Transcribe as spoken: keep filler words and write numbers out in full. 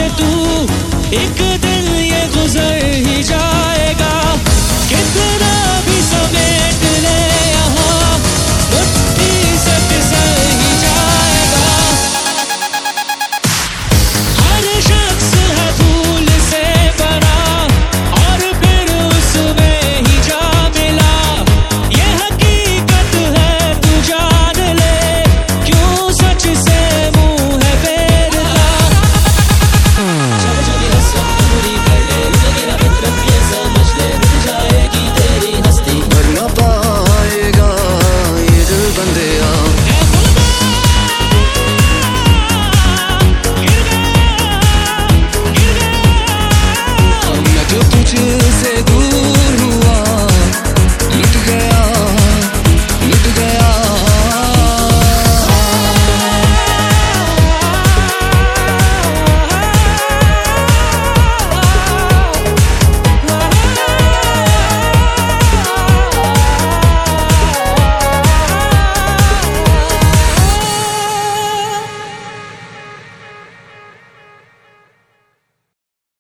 से तू एक दिन ये गुजर ही जाएगा। कितना भी समेट ले यहाँ मुट्ठी से फिसल ही जाएगा। हर शख्स है फूल से बना और फिर उसमें ही जा मिला। ये हकीकत है तू जान ले, क्यों सच से मुंह है फेरता। जब जब हंसो पूरी कर ले, जिंदगी ना फितरत ये समझ ले, मिट जाएगी तेरी हस्ती। भर ना पाएगा ये दिल बंदिया। मैं जो तुझसे